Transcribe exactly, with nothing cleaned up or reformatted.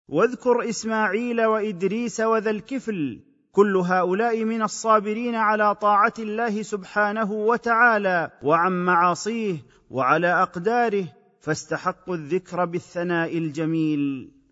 واذكر اسماعيل وادريس وذا الكفل، كل هؤلاء من الصابرين على طاعه الله سبحانه وتعالى وعن معاصيه وعلى اقداره، فاستحقوا الذكر بالثناء الجميل.